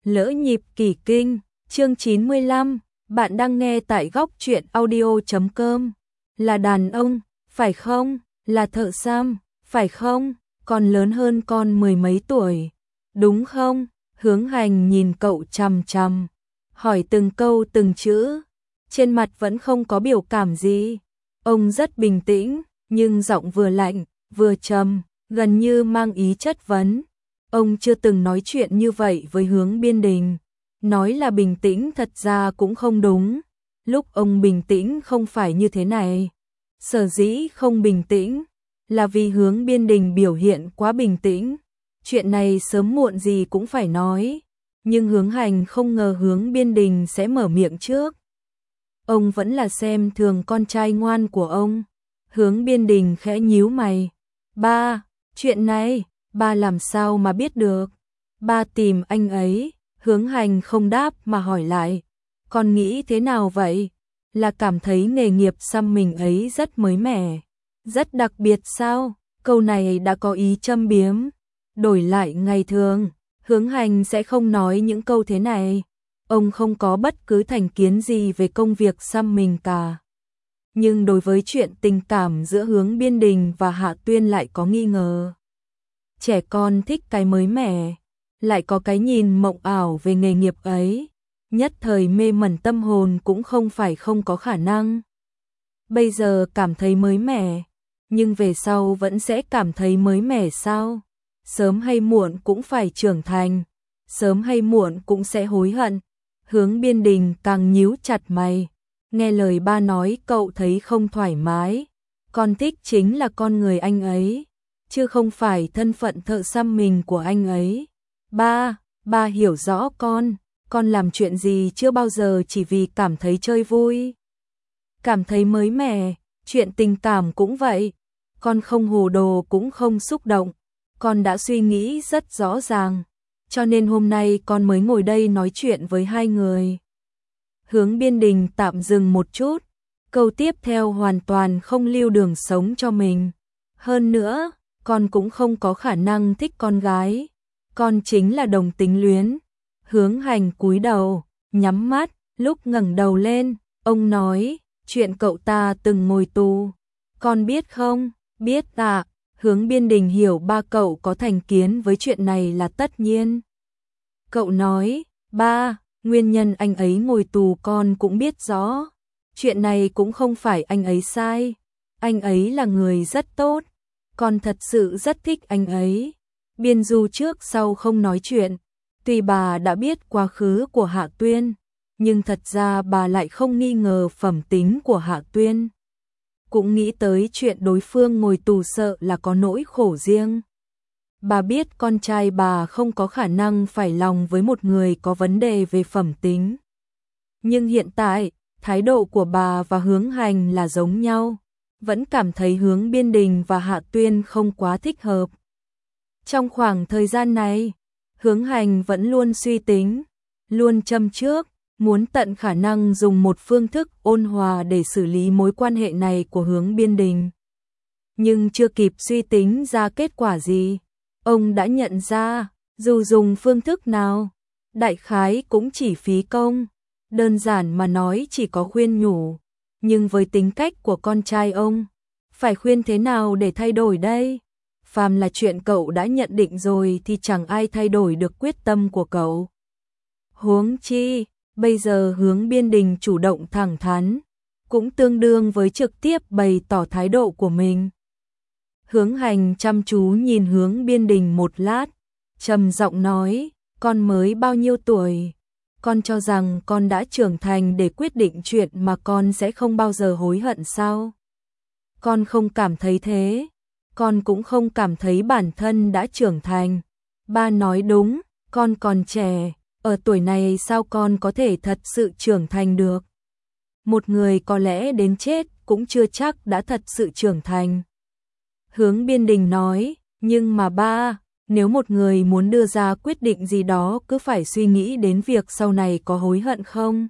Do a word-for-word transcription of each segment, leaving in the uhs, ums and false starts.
Lỡ nhịp kỳ kinh, chương chín mươi lăm, bạn đang nghe tại góc truyện audio chấm com. Là đàn ông, phải không? Là thợ xăm, phải không? Còn lớn hơn con mười mấy tuổi, đúng không? Hướng Hành nhìn cậu chằm chằm, hỏi từng câu từng chữ, trên mặt vẫn không có biểu cảm gì. Ông rất bình tĩnh, nhưng giọng vừa lạnh, vừa trầm, gần như mang ý chất vấn. Ông chưa từng nói chuyện như vậy với Hướng Biên Đình. Nói là bình tĩnh thật ra cũng không đúng. Lúc ông bình tĩnh không phải như thế này. Sở dĩ không bình tĩnh là vì Hướng Biên Đình biểu hiện quá bình tĩnh. Chuyện này sớm muộn gì cũng phải nói. Nhưng Hướng Hành không ngờ Hướng Biên Đình sẽ mở miệng trước. Ông vẫn là xem thường con trai ngoan của ông. Hướng Biên Đình khẽ nhíu mày. Ba, chuyện này, ba làm sao mà biết được? Ba tìm anh ấy. Hướng Hành không đáp mà hỏi lại. Con nghĩ thế nào vậy? Là cảm thấy nghề nghiệp xăm mình ấy rất mới mẻ, rất đặc biệt sao? Câu này đã có ý châm biếm. Đổi lại ngày thường, Hướng Hành sẽ không nói những câu thế này. Ông không có bất cứ thành kiến gì về công việc xăm mình cả. Nhưng đối với chuyện tình cảm giữa Hướng Biên Đình và Hạ Tuyên lại có nghi ngờ. Trẻ con thích cái mới mẻ, lại có cái nhìn mộng ảo về nghề nghiệp ấy. Nhất thời mê mẩn tâm hồn cũng không phải không có khả năng. Bây giờ cảm thấy mới mẻ, nhưng về sau vẫn sẽ cảm thấy mới mẻ sao? Sớm hay muộn cũng phải trưởng thành, sớm hay muộn cũng sẽ hối hận. Hướng Biên Đình càng nhíu chặt mày. Nghe lời ba nói cậu thấy không thoải mái. Con thích chính là con người anh ấy, chứ không phải thân phận thợ xăm mình của anh ấy. Ba, ba hiểu rõ con. Con làm chuyện gì chưa bao giờ chỉ vì cảm thấy chơi vui, cảm thấy mới mẻ. Chuyện tình cảm cũng vậy. Con không hồ đồ cũng không xúc động. Con đã suy nghĩ rất rõ ràng. Cho nên hôm nay con mới ngồi đây nói chuyện với hai người. Hướng Biên Đình tạm dừng một chút. Câu tiếp theo hoàn toàn không lưu đường sống cho mình. Hơn nữa, con cũng không có khả năng thích con gái. Con chính là đồng tính luyến. Hướng Hành cúi đầu, nhắm mắt, lúc ngẩng đầu lên, ông nói, chuyện cậu ta từng ngồi tù. Con biết không? Biết ạ. Hướng Biên Đình hiểu ba cậu có thành kiến với chuyện này là tất nhiên. Cậu nói, ba, nguyên nhân anh ấy ngồi tù con cũng biết rõ. Chuyện này cũng không phải anh ấy sai. Anh ấy là người rất tốt. Con thật sự rất thích anh ấy. Biên Du trước sau không nói chuyện. Tuy bà đã biết quá khứ của Hạ Tuyên, nhưng thật ra bà lại không nghi ngờ phẩm tính của Hạ Tuyên. Cũng nghĩ tới chuyện đối phương ngồi tù sợ là có nỗi khổ riêng. Bà biết con trai bà không có khả năng phải lòng với một người có vấn đề về phẩm tính. Nhưng hiện tại, thái độ của bà và Hướng Hành là giống nhau. Vẫn cảm thấy Hướng Biên Đình và Hạ Tuyên không quá thích hợp. Trong khoảng thời gian này, Hướng Hành vẫn luôn suy tính, luôn châm trước, muốn tận khả năng dùng một phương thức ôn hòa để xử lý mối quan hệ này của Hướng Biên Đình. Nhưng chưa kịp suy tính ra kết quả gì, ông đã nhận ra, dù dùng phương thức nào, đại khái cũng chỉ phí công. Đơn giản mà nói chỉ có khuyên nhủ, nhưng với tính cách của con trai ông, phải khuyên thế nào để thay đổi đây? Phàm là chuyện cậu đã nhận định rồi thì chẳng ai thay đổi được quyết tâm của cậu. Huống chi, bây giờ Hướng Biên Đình chủ động thẳng thắn, cũng tương đương với trực tiếp bày tỏ thái độ của mình. Hướng Hành chăm chú nhìn Hướng Biên Đình một lát, trầm giọng nói, con mới bao nhiêu tuổi? Con cho rằng con đã trưởng thành để quyết định chuyện mà con sẽ không bao giờ hối hận sao? Con không cảm thấy thế. Con cũng không cảm thấy bản thân đã trưởng thành. Ba nói đúng, con còn trẻ, ở tuổi này sao con có thể thật sự trưởng thành được? Một người có lẽ đến chết cũng chưa chắc đã thật sự trưởng thành. Hướng Biên Đình nói, nhưng mà ba, nếu một người muốn đưa ra quyết định gì đó cứ phải suy nghĩ đến việc sau này có hối hận không?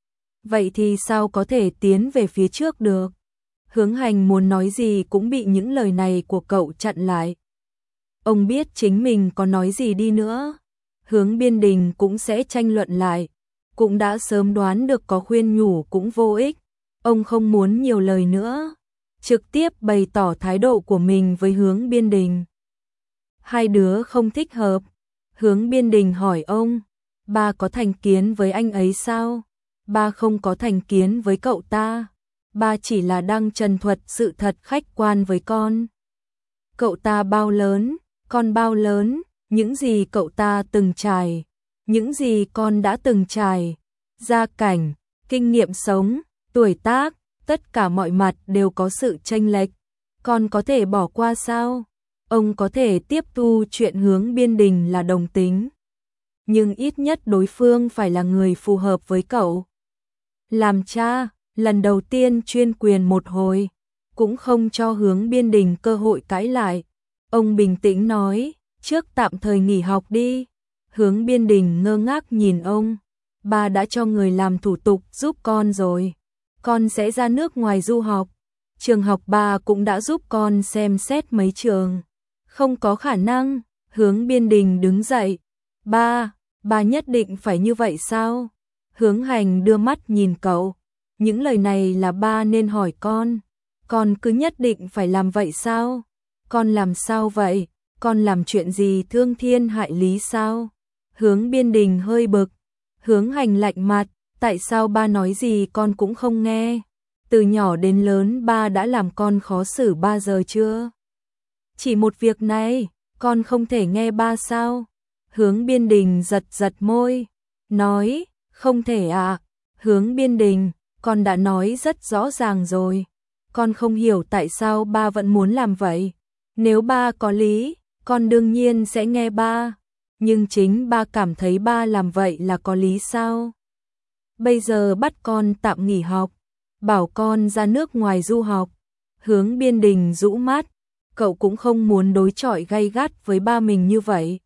Vậy thì sao có thể tiến về phía trước được? Hướng Hành muốn nói gì cũng bị những lời này của cậu chặn lại. Ông biết chính mình có nói gì đi nữa, Hướng Biên Đình cũng sẽ tranh luận lại, cũng đã sớm đoán được có khuyên nhủ cũng vô ích, ông không muốn nhiều lời nữa, trực tiếp bày tỏ thái độ của mình với Hướng Biên Đình. Hai đứa không thích hợp. Hướng Biên Đình hỏi ông, ba có thành kiến với anh ấy sao? Ba không có thành kiến với cậu ta, ba chỉ là đang trần thuật sự thật khách quan với con. Cậu ta bao lớn, con bao lớn, những gì cậu ta từng trải, những gì con đã từng trải, gia cảnh, kinh nghiệm sống, tuổi tác, tất cả mọi mặt đều có sự chênh lệch, con có thể bỏ qua sao? Ông có thể tiếp thu chuyện Hướng Biên Đình là đồng tính, nhưng ít nhất đối phương phải là người phù hợp với cậu. Làm cha, lần đầu tiên chuyên quyền một hồi, cũng không cho Hướng Biên Đình cơ hội cãi lại. Ông bình tĩnh nói, trước tạm thời nghỉ học đi. Hướng Biên Đình ngơ ngác nhìn ông, ba đã cho người làm thủ tục giúp con rồi, con sẽ ra nước ngoài du học. Trường học ba cũng đã giúp con xem xét mấy trường. Không có khả năng. Hướng Biên Đình đứng dậy, ba, ba nhất định phải như vậy sao? Hướng Hành đưa mắt nhìn cậu, những lời này là ba nên hỏi con, con cứ nhất định phải làm vậy sao? Con làm sao vậy? Con làm chuyện gì thương thiên hại lý sao? Hướng Biên Đình hơi bực. Hướng Hành lạnh mặt, tại sao ba nói gì con cũng không nghe? Từ nhỏ đến lớn ba đã làm con khó xử ba giờ chưa? Chỉ một việc này, con không thể nghe ba sao? Hướng Biên Đình giật giật môi, nói, không thể à? Hướng Biên Đình, con đã nói rất rõ ràng rồi, con không hiểu tại sao ba vẫn muốn làm vậy. Nếu ba có lý, con đương nhiên sẽ nghe ba, nhưng chính ba cảm thấy ba làm vậy là có lý sao? Bây giờ bắt con tạm nghỉ học, bảo con ra nước ngoài du học. Hướng Biên Đình rũ mắt, cậu cũng không muốn đối chọi gay gắt với ba mình như vậy.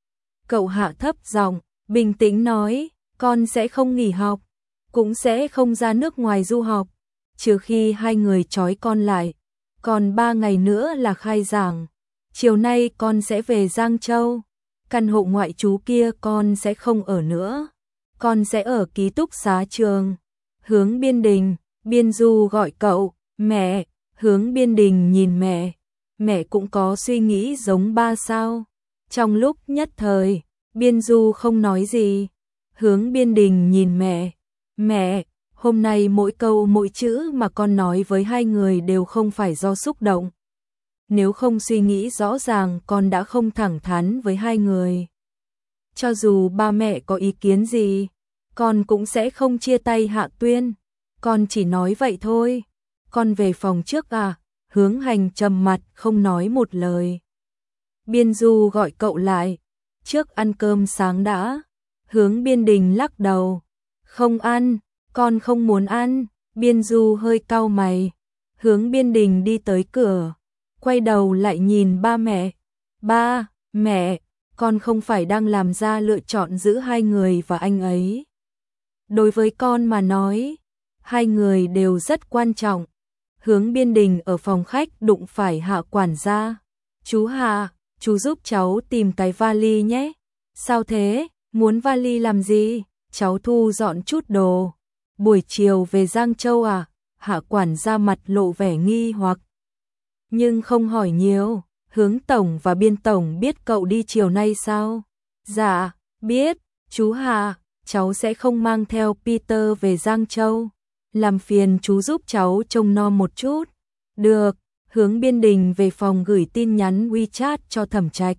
Cậu hạ thấp giọng, bình tĩnh nói, con sẽ không nghỉ học, cũng sẽ không ra nước ngoài du học, trừ khi hai người trói con lại. Còn ba ngày nữa là khai giảng, chiều nay con sẽ về Giang Châu, căn hộ ngoại trú kia con sẽ không ở nữa, con sẽ ở ký túc xá trường. Hướng Biên Đình, Biên Du gọi cậu, mẹ. Hướng Biên Đình nhìn mẹ, mẹ cũng có suy nghĩ giống ba sao? Trong lúc nhất thời, Biên Du không nói gì. Hướng Biên Đình nhìn mẹ, mẹ, hôm nay mỗi câu mỗi chữ mà con nói với hai người đều không phải do xúc động. Nếu không suy nghĩ rõ ràng con đã không thẳng thắn với hai người. Cho dù ba mẹ có ý kiến gì, con cũng sẽ không chia tay Hạ Tuyên. Con chỉ nói vậy thôi. Con về phòng trước à? Hướng Hành trầm mặt không nói một lời. Biên Du gọi cậu lại, trước ăn cơm sáng đã. Hướng Biên Đình lắc đầu, không ăn, con không muốn ăn. Biên Du hơi cau mày. Hướng Biên Đình đi tới cửa, quay đầu lại nhìn ba mẹ. Ba, mẹ, con không phải đang làm ra lựa chọn giữa hai người và anh ấy. Đối với con mà nói, hai người đều rất quan trọng. Hướng Biên Đình ở phòng khách đụng phải Hạ quản gia. Chú Hạ, chú giúp cháu tìm cái vali nhé. Sao thế, muốn vali làm gì? Cháu thu dọn chút đồ. Buổi chiều về Giang Châu à? Hạ quản gia mặt lộ vẻ nghi hoặc, nhưng không hỏi nhiều. Hướng tổng và Biên tổng biết cậu đi chiều nay sao? Dạ, biết. Chú Hạ, cháu sẽ không mang theo Peter về Giang Châu. Làm phiền chú giúp cháu trông nom một chút. Được. Hướng Biên Đình về phòng gửi tin nhắn WeChat cho Thẩm Trạch.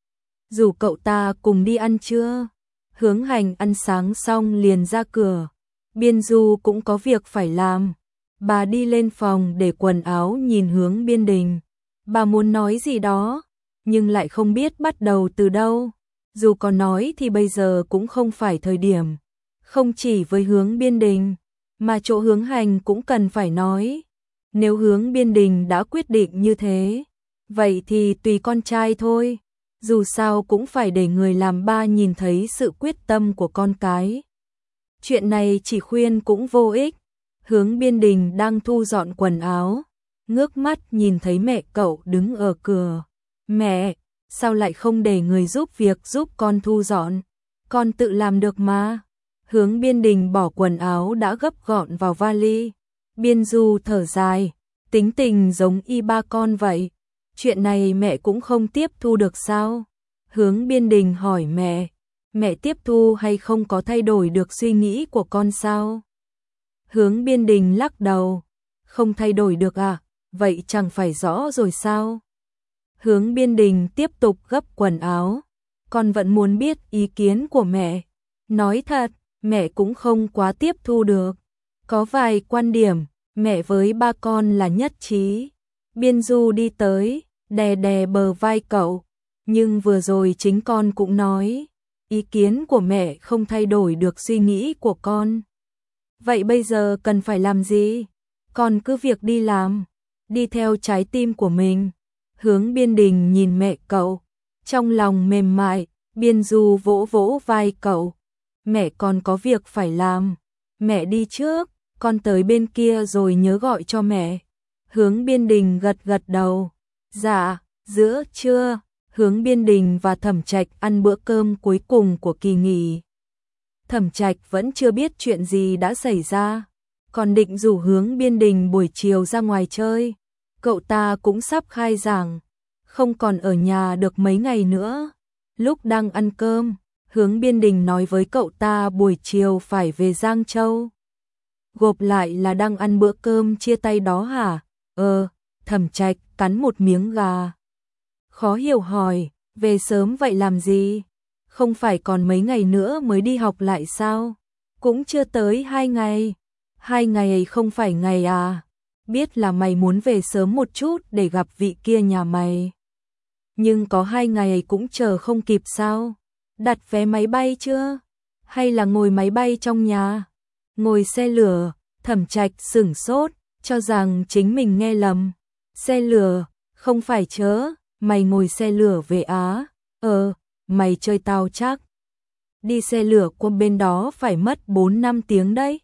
Rủ cậu ta cùng đi ăn trưa. Hướng Hành ăn sáng xong liền ra cửa. Biên Du cũng có việc phải làm. Bà đi lên phòng để quần áo nhìn Hướng Biên Đình. Bà muốn nói gì đó, nhưng lại không biết bắt đầu từ đâu. Dù có nói thì bây giờ cũng không phải thời điểm. Không chỉ với Hướng Biên Đình, mà chỗ Hướng Hành cũng cần phải nói. Nếu Hướng Biên Đình đã quyết định như thế, vậy thì tùy con trai thôi. Dù sao cũng phải để người làm ba nhìn thấy sự quyết tâm của con cái. Chuyện này chỉ khuyên cũng vô ích. Hướng Biên Đình đang thu dọn quần áo, ngước mắt nhìn thấy mẹ cậu đứng ở cửa. Mẹ, sao lại không để người giúp việc giúp con thu dọn? con tự làm được mà. Hướng Biên Đình bỏ quần áo đã gấp gọn vào vali. Biên Du thở dài, tính tình giống y ba con vậy. Chuyện này mẹ cũng không tiếp thu được sao? Hướng Biên Đình hỏi mẹ, mẹ tiếp thu hay không có thay đổi được suy nghĩ của con sao? Hướng Biên Đình lắc đầu, không thay đổi được à, vậy chẳng phải rõ rồi sao? Hướng Biên Đình tiếp tục gấp quần áo, con vẫn muốn biết ý kiến của mẹ. Nói thật, mẹ cũng không quá tiếp thu được. Có vài quan điểm, mẹ với ba con là nhất trí. Biên Du đi tới, đè đè bờ vai cậu. Nhưng vừa rồi chính con cũng nói, ý kiến của mẹ không thay đổi được suy nghĩ của con. Vậy bây giờ cần phải làm gì? Con cứ việc đi làm, đi theo trái tim của mình. Hướng Biên Đình nhìn mẹ cậu, trong lòng mềm mại. Biên Du vỗ vỗ vai cậu, mẹ còn có việc phải làm, mẹ đi trước, con tới bên kia rồi nhớ gọi cho mẹ. Hướng Biên Đình gật gật đầu, dạ. Giữa trưa, Hướng Biên Đình và Thẩm Trạch ăn bữa cơm cuối cùng của kỳ nghỉ. Thẩm Trạch vẫn chưa biết chuyện gì đã xảy ra, còn định rủ Hướng Biên Đình buổi chiều ra ngoài chơi. Cậu ta cũng sắp khai giảng, không còn ở nhà được mấy ngày nữa. Lúc đang ăn cơm, Hướng Biên Đình nói với cậu ta buổi chiều phải về Giang Châu. Gộp lại là đang ăn bữa cơm chia tay đó hả? Ờ, Thẩm Trạch cắn một miếng gà. Khó hiểu hỏi, về sớm vậy làm gì? Không phải còn mấy ngày nữa mới đi học lại sao? Cũng chưa tới hai ngày. Hai ngày không phải ngày à? Biết là mày muốn về sớm một chút để gặp vị kia nhà mày. Nhưng có hai ngày cũng chờ không kịp sao? Đặt vé máy bay chưa? Hay là ngồi máy bay trong nhà? Ngồi xe lửa, Thẩm Trạch sửng sốt, cho rằng chính mình nghe lầm. Xe lửa, không phải chớ, mày ngồi xe lửa về Á. Ờ, mày chơi tao chắc. Đi xe lửa qua bên đó phải mất bốn năm tiếng đấy.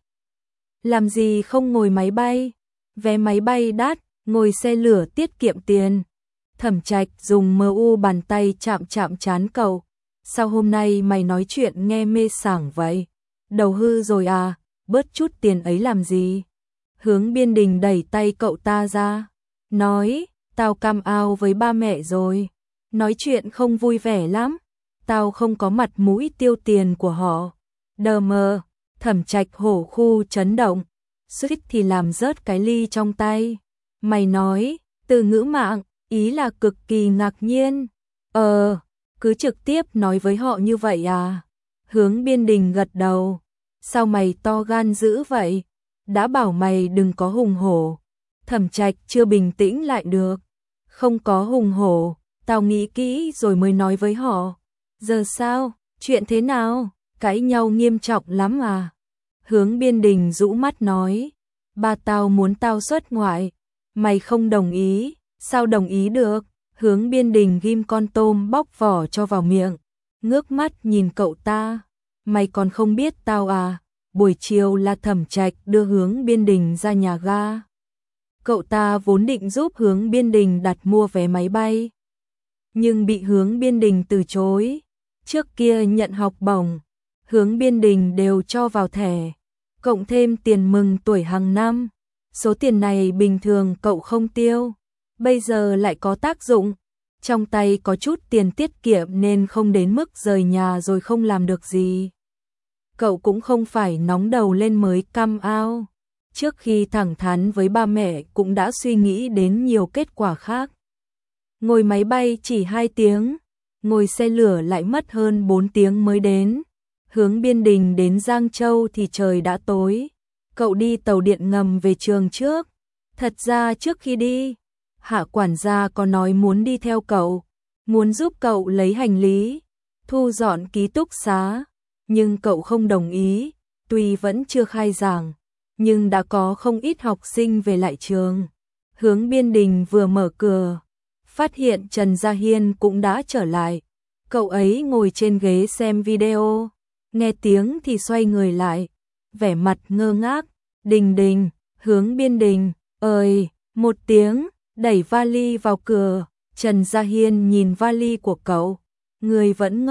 Làm gì không ngồi máy bay? Vé máy bay đắt, ngồi xe lửa tiết kiệm tiền. Thẩm Trạch dùng mờ u bàn tay chạm chạm trán cậu. Sao hôm nay mày nói chuyện nghe mê sảng vậy? Đầu hư rồi à, bớt chút tiền ấy làm gì? Hướng Biên Đình đẩy tay cậu ta ra, nói, tao cam ao với ba mẹ rồi. Nói chuyện không vui vẻ lắm, tao không có mặt mũi tiêu tiền của họ. Đờ mờ, Thẩm Trạch hổ khu chấn động, suýt thì làm rớt cái ly trong tay. Mày nói, từ ngữ mạng, ý là cực kỳ ngạc nhiên. Ờ, cứ trực tiếp nói với họ như vậy à? Hướng Biên Đình gật đầu. Sao mày to gan dữ vậy? Đã bảo mày đừng có hùng hổ. Thẩm Trạch chưa bình tĩnh lại được. Không có hùng hổ, tao nghĩ kỹ rồi mới nói với họ. Giờ sao? Chuyện thế nào? Cãi nhau nghiêm trọng lắm à? Hướng Biên Đình rũ mắt nói. Ba tao muốn tao xuất ngoại. Mày không đồng ý, sao đồng ý được? Hướng Biên Đình ghim con tôm bóc vỏ cho vào miệng, ngước mắt nhìn cậu ta. Mày còn không biết tao à? Buổi chiều là Thẩm Trạch đưa Hướng Biên Đình ra nhà ga. Cậu ta vốn định giúp Hướng Biên Đình đặt mua vé máy bay, nhưng bị Hướng Biên Đình từ chối. Trước kia nhận học bổng, Hướng Biên Đình đều cho vào thẻ, cộng thêm tiền mừng tuổi hàng năm. Số tiền này bình thường cậu không tiêu, bây giờ lại có tác dụng. Trong tay có chút tiền tiết kiệm nên không đến mức rời nhà rồi không làm được gì. Cậu cũng không phải nóng đầu lên mới cam ao. Trước khi thẳng thắn với ba mẹ cũng đã suy nghĩ đến nhiều kết quả khác. Ngồi máy bay chỉ hai tiếng, ngồi xe lửa lại mất hơn bốn tiếng mới đến. Hướng Biên Đình đến Giang Châu thì trời đã tối. Cậu đi tàu điện ngầm về trường trước. Thật ra trước khi đi, Hạ quản gia có nói muốn đi theo cậu, muốn giúp cậu lấy hành lý, thu dọn ký túc xá, nhưng cậu không đồng ý. Tuy vẫn chưa khai giảng, nhưng đã có không ít học sinh về lại trường. Hướng Biên Đình vừa mở cửa, phát hiện Trần Gia Hiên cũng đã trở lại. Cậu ấy ngồi trên ghế xem video, nghe tiếng thì xoay người lại, vẻ mặt ngơ ngác. Đình Đình, Hướng Biên Đình, ơi, một tiếng, đẩy vali vào cửa. Trần Gia Hiên nhìn vali của cậu, người vẫn ngốc,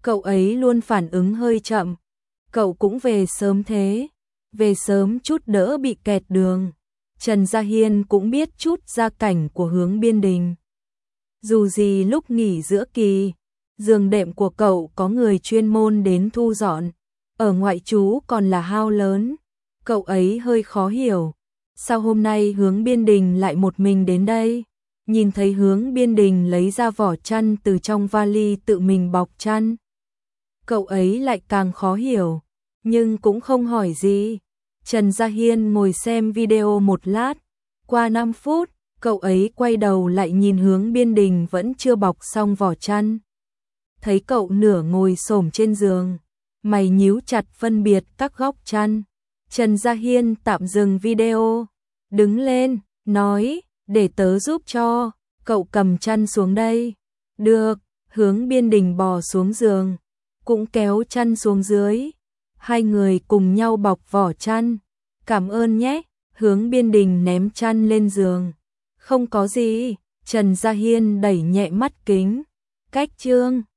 Cậu ấy luôn phản ứng hơi chậm. Cậu cũng về sớm thế. Về sớm chút đỡ bị kẹt đường. Trần Gia Hiên cũng biết chút gia cảnh của Hướng Biên Đình. Dù gì lúc nghỉ giữa kỳ, giường đệm của cậu có người chuyên môn đến thu dọn. Ở ngoại trú còn là hao lớn. Cậu ấy hơi khó hiểu. Sao hôm nay Hướng Biên Đình lại một mình đến đây? Nhìn thấy Hướng Biên Đình lấy ra vỏ chăn từ trong vali tự mình bọc chăn. Cậu ấy lại càng khó hiểu, nhưng cũng không hỏi gì. Trần Gia Hiên ngồi xem video một lát. Qua năm phút, cậu ấy quay đầu lại nhìn Hướng Biên Đình vẫn chưa bọc xong vỏ chăn. Thấy cậu nửa ngồi xổm trên giường, mày nhíu chặt phân biệt các góc chăn. Trần Gia Hiên tạm dừng video, đứng lên, nói, để tớ giúp cho, cậu cầm chăn xuống đây. Được, Hướng Biên Đình bò xuống giường, cũng kéo chăn xuống dưới. Hai người cùng nhau bọc vỏ chăn. Cảm ơn nhé, Hướng Biên Đình ném chăn lên giường. Không có gì, Trần Gia Hiên đẩy nhẹ mắt kính. Cách chương